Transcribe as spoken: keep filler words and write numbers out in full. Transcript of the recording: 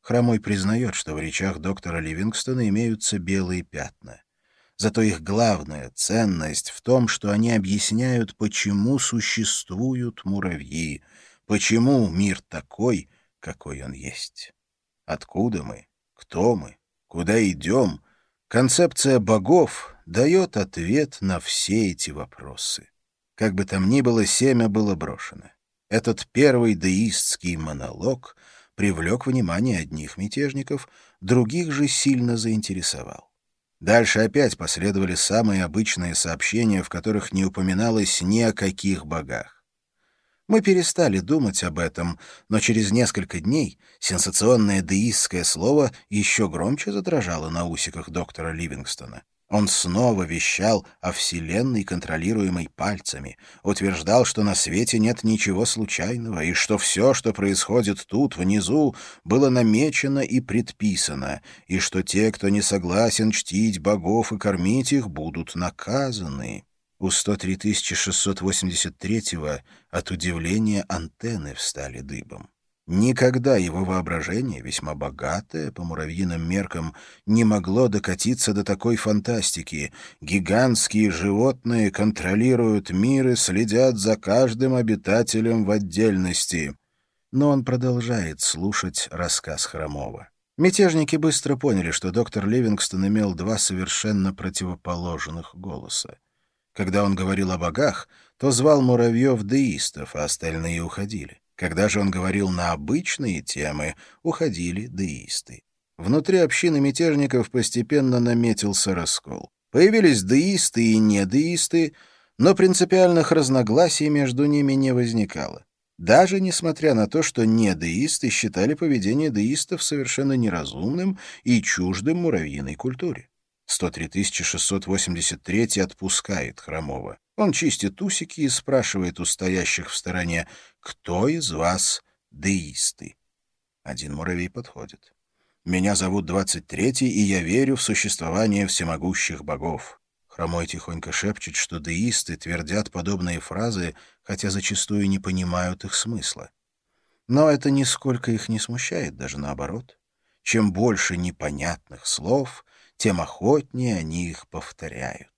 Хромой признает, что в речах доктора Ливингстона имеются белые пятна. Зато их главная ценность в том, что они объясняют, почему существуют муравьи, почему мир такой, какой он есть. Откуда мы, кто мы, куда идем, концепция богов дает ответ на все эти вопросы. Как бы там ни было, семя было брошено. Этот первый деистский монолог привлек внимание одних мятежников, других же сильно заинтересовал. Дальше опять последовали самые обычные сообщения, в которых не упоминалось ни о каких богах. Мы перестали думать об этом, но через несколько дней сенсационное деистское слово еще громче задрожало на усиках доктора Ливингстона. Он снова вещал о Вселенной, контролируемой пальцами, утверждал, что на свете нет ничего случайного, и что все, что происходит тут, внизу, было намечено и предписано, и что те, кто не согласен чтить богов и кормить их, будут наказаны. У сто три тысячи шестьсот восемьдесят третьего от удивления антенны встали дыбом. Никогда его воображение, весьма богатое по муравьиным меркам, не могло докатиться до такой фантастики. Гигантские животные контролируют мир и следят за каждым обитателем в отдельности. Но он продолжает слушать рассказ Хромого. Мятежники быстро поняли, что доктор Ливингстон имел два совершенно противоположных голоса. Когда он говорил о богах, то звал муравьев деистов, а остальные уходили. Когда же он говорил на обычные темы, уходили деисты. Внутри общины мятежников постепенно наметился раскол. Появились деисты и недеисты, но принципиальных разногласий между ними не возникало. Даже несмотря на то, что недеисты считали поведение деистов совершенно неразумным и чуждым муравьиной культуре. сто три тысячи шестьсот восемьдесят третий отпускает Хромого. Он чистит усики и спрашивает у стоящих в стороне, кто из вас деисты? Один муравей подходит. «Меня зовут двадцать третий, и я верю в существование всемогущих богов». Хромой тихонько шепчет, что деисты твердят подобные фразы, хотя зачастую не понимают их смысла. Но это нисколько их не смущает, даже наоборот. Чем больше непонятных слов, тем охотнее они их повторяют.